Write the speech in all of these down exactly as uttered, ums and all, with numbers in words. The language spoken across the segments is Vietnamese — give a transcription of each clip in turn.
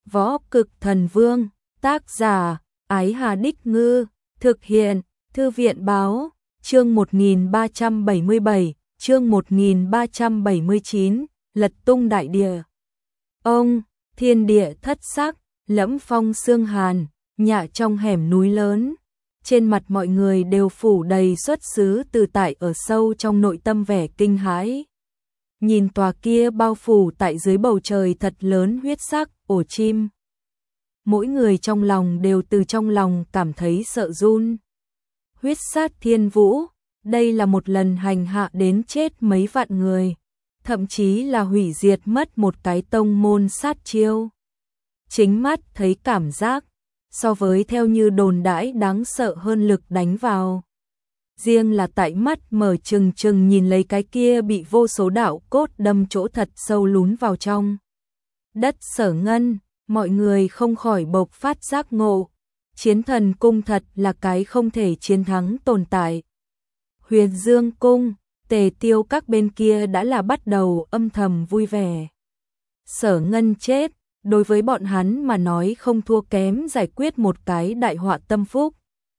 Võ Cực Thần Vương, tác giả, Ái Hà Đích Ngư, thực hiện, Thư viện Báo, chương một nghìn ba trăm bảy mươi bảy, chương một nghìn ba trăm bảy mươi chín, lật tung đại địa. Ông, thiên địa thất sắc, lẫm phong sương hàn, nhạ trong hẻm núi lớn. Trên mặt mọi người đều phủ đầy xuất xứ từ tại ở sâu trong nội tâm vẻ kinh hãi. Nhìn tòa kia bao phủ tại dưới bầu trời thật lớn huyết sắc, ổ chim. Mỗi người trong lòng đều từ trong lòng cảm thấy sợ run. Huyết sát thiên vũ, đây là một lần hành hạ đến chết mấy vạn người, thậm chí là hủy diệt mất một cái tông môn sát chiêu. Chính mắt thấy cảm giác, so với theo như đồn đãi đáng sợ hơn lực đánh vào. Riêng là tại mắt mở trừng trừng nhìn lấy cái kia bị vô số đạo cốt đâm chỗ thật sâu lún vào trong đất Sở Ngân, mọi người không khỏi bộc phát giác ngộ. Chiến thần cung thật là cái không thể chiến thắng tồn tại. Huyền Dương cung, Tề Tiêu các bên kia đã là bắt đầu âm thầm vui vẻ. Sở Ngân chết, đối với bọn hắn mà nói không thua kém giải quyết một cái đại họa tâm phúc.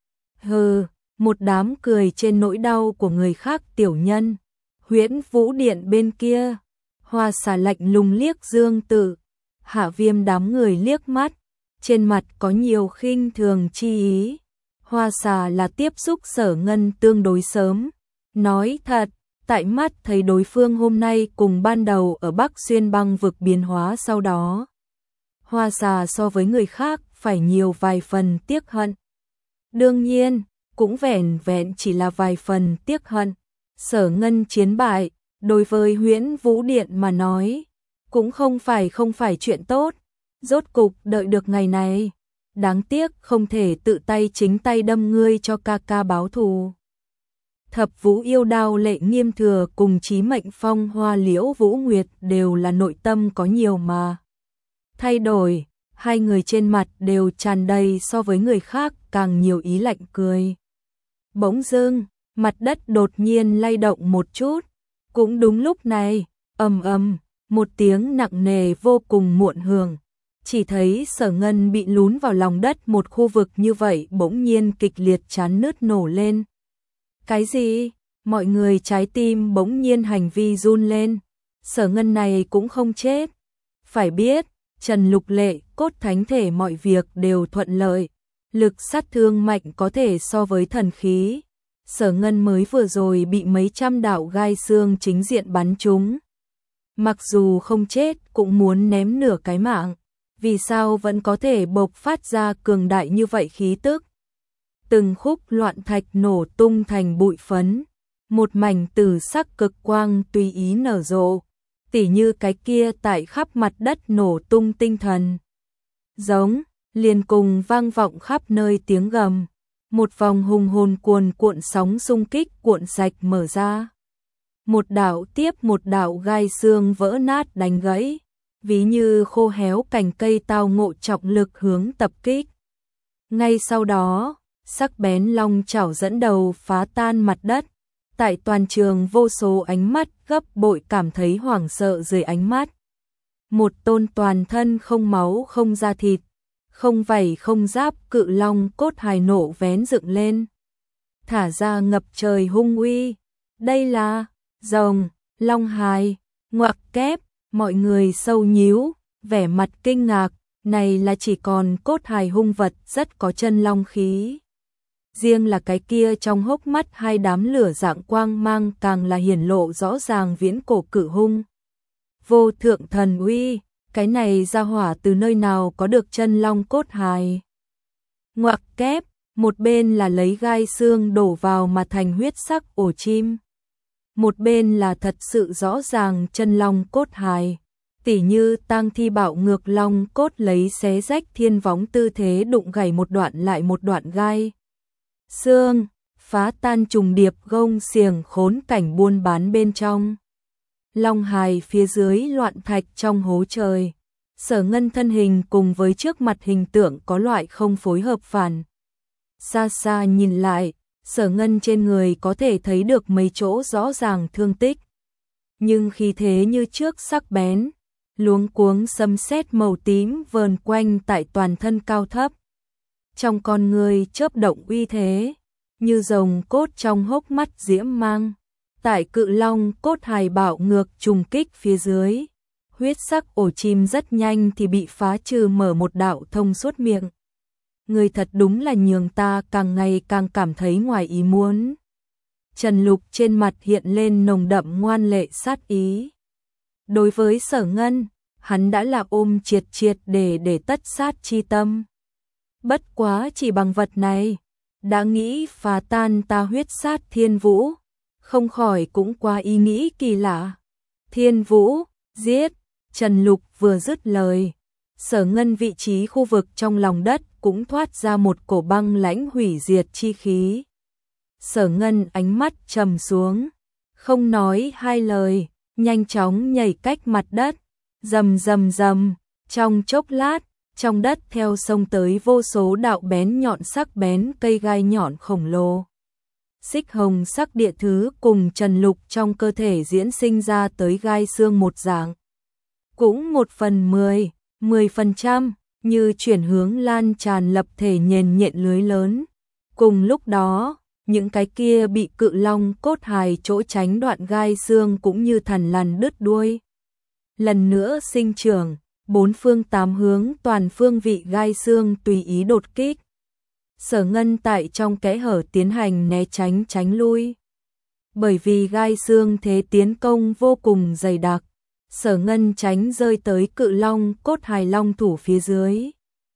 Hừ, một đám cười trên nỗi đau của người khác tiểu nhân. Huyễn Vũ Điện bên kia, Hoa Xà lạnh lùng liếc Dương Tử, Hạ Viêm đám người liếc mắt, trên mặt có nhiều khinh thường chi ý. Hoa Xà là tiếp xúc Sở Ngân tương đối sớm, nói thật, tại mắt thấy đối phương hôm nay cùng ban đầu ở Bắc Xuyên băng vực biến hóa sau đó. Hoa Xà so với người khác phải nhiều vài phần tiếc hận. Đương nhiên, cũng vẻn vẹn chỉ là vài phần tiếc hận. Sở Ngân chiến bại, đối với Huyễn Vũ Điện mà nói, cũng không phải không phải chuyện tốt. Rốt cục đợi được ngày này, đáng tiếc không thể tự tay chính tay đâm ngươi cho ca ca báo thù. Thập Vũ Yêu Đao Lệ Nghiêm Thừa cùng Chí Mệnh Phong Hoa Liễu Vũ Nguyệt đều là nội tâm có nhiều mà thay đổi, hai người trên mặt đều tràn đầy so với người khác càng nhiều ý lạnh cười. Bỗng dưng, mặt đất đột nhiên lay động một chút, cũng đúng lúc này, ầm ầm, một tiếng nặng nề vô cùng muộn hưởng. Chỉ thấy Sở Ngân bị lún vào lòng đất một khu vực như vậy bỗng nhiên kịch liệt chán nứt nổ lên. Cái gì? Mọi người trái tim bỗng nhiên hành vi run lên. Sở Ngân này cũng không chết. Phải biết, Trần Lục Lệ, cốt thánh thể mọi việc đều thuận lợi. Lực sát thương mạnh có thể so với thần khí. Sở Ngân mới vừa rồi bị mấy trăm đạo gai xương chính diện bắn trúng. Mặc dù không chết cũng muốn ném nửa cái mạng. Vì sao vẫn có thể bộc phát ra cường đại như vậy khí tức? Từng khúc loạn thạch nổ tung thành bụi phấn, một mảnh tử sắc cực quang tùy ý nở rộ, tỉ như cái kia tại khắp mặt đất nổ tung tinh thần. Giống, liền cùng vang vọng khắp nơi tiếng gầm, một vòng hùng hồn cuồn cuộn sóng xung kích cuộn sạch mở ra. Một đạo tiếp một đạo gai xương vỡ nát đánh gãy, ví như khô héo cành cây tao ngộ trọng lực hướng tập kích. Ngay sau đó, sắc bén long chảo dẫn đầu phá tan mặt đất, tại toàn trường vô số ánh mắt gấp bội cảm thấy hoảng sợ dưới ánh mắt. Một tôn toàn thân không máu không da thịt, không vảy không giáp cự long cốt hài nổ vén dựng lên, thả ra ngập trời hung uy. Đây là rồng, long hài, ngoặc kép. Mọi người sâu nhíu, vẻ mặt kinh ngạc, này là chỉ còn cốt hài hung vật rất có chân long khí. Riêng là cái kia trong hốc mắt hai đám lửa dạng quang mang càng là hiển lộ rõ ràng viễn cổ cự hung. Vô thượng thần uy, cái này ra hỏa từ nơi nào có được chân long cốt hài. Ngoặc kép, một bên là lấy gai xương đổ vào mà thành huyết sắc ổ chim. Một bên là thật sự rõ ràng chân long cốt hài, tỉ như tang thi bạo ngược long cốt lấy xé rách thiên võng tư thế đụng gãy một đoạn lại một đoạn gai xương, phá tan trùng điệp gông xiềng khốn cảnh buôn bán bên trong. Long hài phía dưới loạn thạch trong hố trời, Sở Ngân thân hình cùng với trước mặt hình tượng có loại không phối hợp phản. Xa xa nhìn lại, Sở Ngân trên người có thể thấy được mấy chỗ rõ ràng thương tích. Nhưng khí thế như trước sắc bén, luống cuống sấm sét màu tím vờn quanh tại toàn thân cao thấp. Trong con người chớp động uy thế, như rồng cốt trong hốc mắt diễm mang. Tại cự long cốt hài bạo ngược trùng kích phía dưới, huyết sắc ổ chim rất nhanh thì bị phá trừ mở một đạo thông suốt miệng. Người thật đúng là nhường ta càng ngày càng cảm thấy ngoài ý muốn. Trần Lục trên mặt hiện lên nồng đậm ngoan lệ sát ý. Đối với Sở Ngân, hắn đã là ôm triệt triệt để để tất sát chi tâm. Bất quá chỉ bằng vật này, đã nghĩ phá tan ta huyết sát Thiên Vũ, không khỏi cũng quá ý nghĩ kỳ lạ. Thiên Vũ, giết! Trần Lục vừa dứt lời, Sở Ngân vị trí khu vực trong lòng đất cũng thoát ra một cổ băng lãnh hủy diệt chi khí. Sở Ngân ánh mắt trầm xuống, không nói hai lời, nhanh chóng nhảy cách mặt đất, rầm rầm rầm, trong chốc lát, trong đất theo sông tới vô số đạo bén nhọn sắc bén cây gai nhọn khổng lồ. Xích hồng sắc địa thứ cùng Trần Lục trong cơ thể diễn sinh ra tới gai xương một dạng. Cũng một phần mười, mười phần trăm, như chuyển hướng lan tràn lập thể nhền nhện lưới lớn. Cùng lúc đó, những cái kia bị cự long cốt hài chỗ tránh đoạn gai xương cũng như thằn lằn đứt đuôi. Lần nữa sinh trưởng, bốn phương tám hướng toàn phương vị gai xương tùy ý đột kích. Sở Ngân tại trong kẽ hở tiến hành né tránh tránh lui. Bởi vì gai xương thế tiến công vô cùng dày đặc, Sở Ngân tránh rơi tới cự long cốt hài long thủ phía dưới.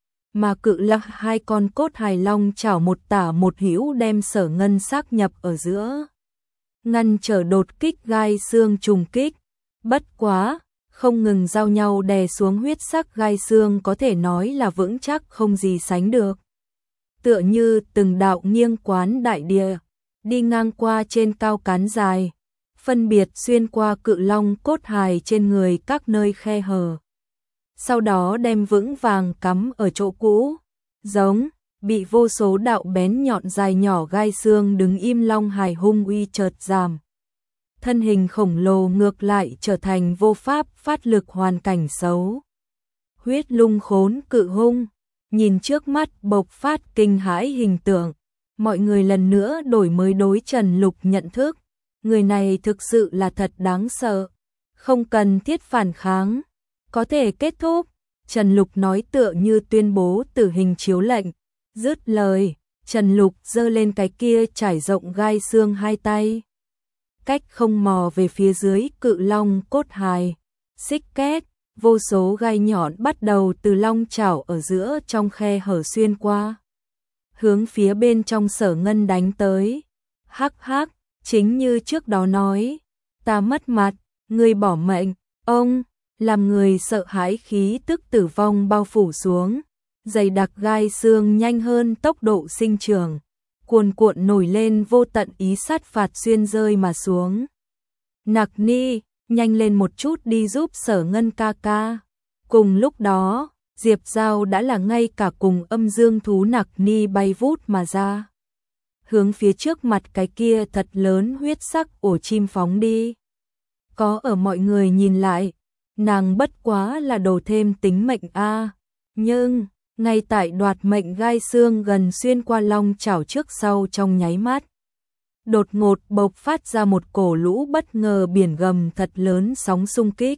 Mà cự long hai con cốt hài long chảo một tả một hữu đem Sở Ngân xác nhập ở giữa, ngăn trở đột kích gai xương trùng kích. Bất quá, không ngừng giao nhau đè xuống huyết sắc gai xương có thể nói là vững chắc không gì sánh được. Tựa như từng đạo nghiêng quán đại địa, đi ngang qua trên cao cán dài, phân biệt xuyên qua cự long cốt hài trên người các nơi khe hở. Sau đó đem vững vàng cắm ở chỗ cũ, giống bị vô số đạo bén nhọn dài nhỏ gai xương đứng im long hài hung uy chợt giảm. Thân hình khổng lồ ngược lại trở thành vô pháp phát lực hoàn cảnh xấu. Huyết lung khốn cự hung, nhìn trước mắt bộc phát kinh hãi hình tượng, mọi người lần nữa đổi mới đối Trần Lục nhận thức. Người này thực sự là thật đáng sợ, không cần thiết phản kháng, có thể kết thúc. Trần Lục nói tựa như tuyên bố tử hình chiếu lệnh. Dứt lời, Trần Lục giơ lên cái kia trải rộng gai xương hai tay, cách không mò về phía dưới cự long cốt hài. Xích két, vô số gai nhọn bắt đầu từ long chảo ở giữa trong khe hở xuyên qua, hướng phía bên trong Sở Ngân đánh tới. Hắc hắc, chính như trước đó nói, ta mất mặt, ngươi bỏ mệnh. Ông, làm người sợ hãi khí tức tử vong bao phủ xuống, dày đặc gai xương nhanh hơn tốc độ sinh trưởng, cuồn cuộn nổi lên vô tận ý sát phạt xuyên rơi mà xuống. Nặc Ni, nhanh lên một chút đi giúp Sở Ngân ca ca. Cùng lúc đó, Diệp Giao đã là ngay cả cùng âm dương thú Nặc Ni bay vút mà ra, hướng phía trước mặt cái kia thật lớn huyết sắc ổ chim phóng đi. Có ở mọi người nhìn lại, nàng bất quá là đồ thêm tính mệnh a, nhưng ngay tại đoạt mệnh gai xương gần xuyên qua long chảo trước sau trong nháy mắt, đột ngột bộc phát ra một cổ lũ bất ngờ biển gầm thật lớn sóng xung kích.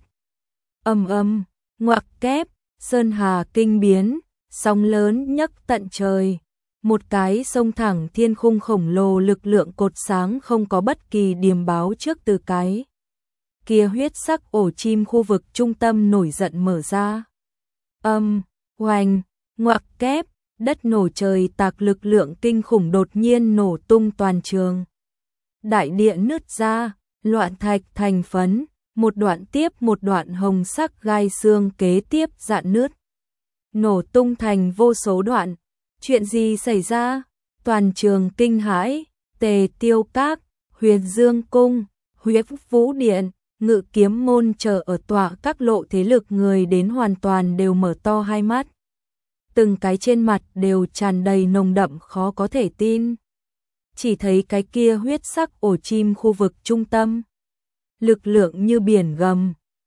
Ầm ầm, ngoặc kép, sơn hà kinh biến, sóng lớn nhấc tận trời. Một cái sông thẳng thiên khung khổng lồ lực lượng cột sáng không có bất kỳ điềm báo trước từ cái kia huyết sắc ổ chim khu vực trung tâm nổi giận mở ra. Âm, oanh, ngoặc kép, đất nổ trời tạc lực lượng kinh khủng đột nhiên nổ tung toàn trường. Đại địa nứt ra, loạn thạch thành phấn, một đoạn tiếp một đoạn hồng sắc gai xương kế tiếp dạn nứt, nổ tung thành vô số đoạn. Chuyện gì xảy ra? Toàn trường kinh hãi. Tề Tiêu Các, Huyền Dương Cung, Huyết Vũ Điện, Ngự Kiếm Môn chờ ở tọa các lộ thế lực người đến hoàn toàn đều mở to hai mắt. Từng cái trên mặt đều tràn đầy nồng đậm khó có thể tin. Chỉ thấy cái kia huyết sắc ổ chim khu vực trung tâm, lực lượng như biển gầm,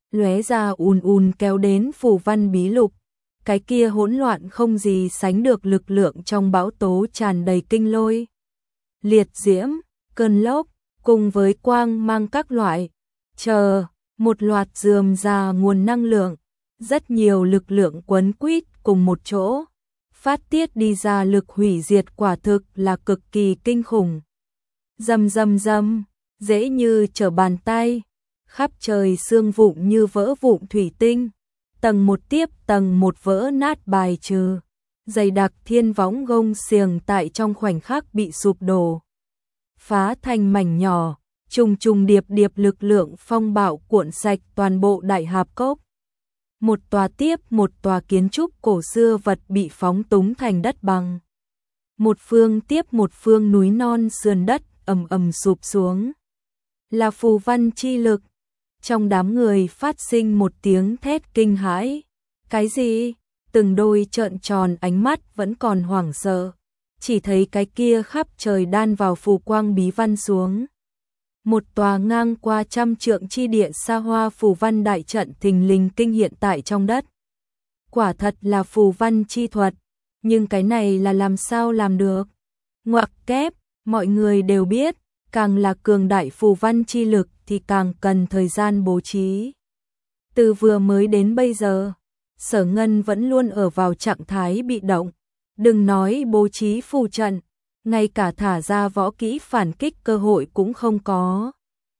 lóe ra ùn ùn kéo đến phù văn bí lục. Cái kia hỗn loạn không gì sánh được lực lượng trong bão tố tràn đầy kinh lôi, liệt diễm, cơn lốc, cùng với quang mang các loại, chờ, một loạt rườm rà nguồn năng lượng, rất nhiều lực lượng quấn quýt cùng một chỗ, phát tiết đi ra lực hủy diệt quả thực là cực kỳ kinh khủng. Rầm rầm rầm, dễ như trở bàn tay, khắp trời sương vụn như vỡ vụn thủy tinh, tầng một tiếp tầng một vỡ nát bài trừ, dày đặc thiên võng gông xiềng tại trong khoảnh khắc bị sụp đổ, phá thành mảnh nhỏ, trùng trùng điệp điệp lực lượng phong bạo cuộn sạch toàn bộ đại hạp cốc. Một tòa tiếp một tòa kiến trúc cổ xưa vật bị phóng túng thành đất bằng. Một phương tiếp một phương núi non sườn đất ầm ầm sụp xuống. Là phù văn chi lực. Trong đám người phát sinh một tiếng thét kinh hãi. Cái gì? Từng đôi trợn tròn ánh mắt vẫn còn hoảng sợ. Chỉ thấy cái kia khắp trời đan vào phù quang bí văn xuống. Một tòa ngang qua trăm trượng chi địa xa hoa phù văn đại trận thình lình kinh hiện tại trong đất. Quả thật là phù văn chi thuật, nhưng cái này là làm sao làm được? Ngoặc kép, mọi người đều biết, càng là cường đại phù văn chi lực thì càng cần thời gian bố trí. Từ vừa mới đến bây giờ, Sở Ngân vẫn luôn ở vào trạng thái bị động, đừng nói bố trí phù trận, ngay cả thả ra võ kỹ phản kích cơ hội cũng không có.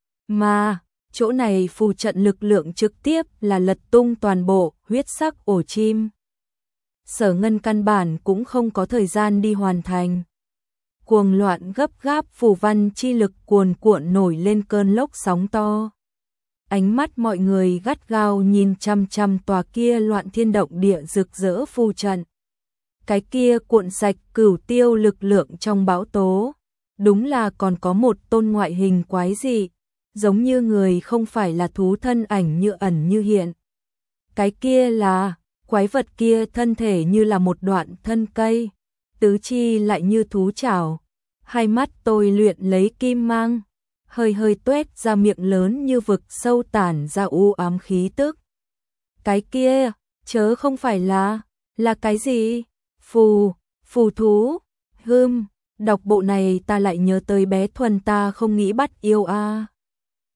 Mà, chỗ này phù trận lực lượng trực tiếp là lật tung toàn bộ huyết sắc ổ chim. Sở Ngân căn bản cũng không có thời gian đi hoàn thành. Cuồng loạn gấp gáp phù văn chi lực cuồn cuộn nổi lên cơn lốc sóng to. Ánh mắt mọi người gắt gao nhìn chăm chăm tòa kia loạn thiên động địa rực rỡ phù trận. Cái kia cuộn sạch cửu tiêu lực lượng trong bão tố, đúng là còn có một tôn ngoại hình quái dị, giống như người không phải là thú thân ảnh như ẩn như hiện. Cái kia là, quái vật kia thân thể như là một đoạn thân cây, tứ chi lại như thú chảo, hai mắt tôi luyện lấy kim mang, hơi hơi tuét ra miệng lớn như vực sâu tản ra u ám khí tức. Cái kia, chớ không phải là, là cái gì? Phù, phù thú, hưm, đọc bộ này ta lại nhớ tới bé Thuần ta không nghĩ bắt yêu a. À.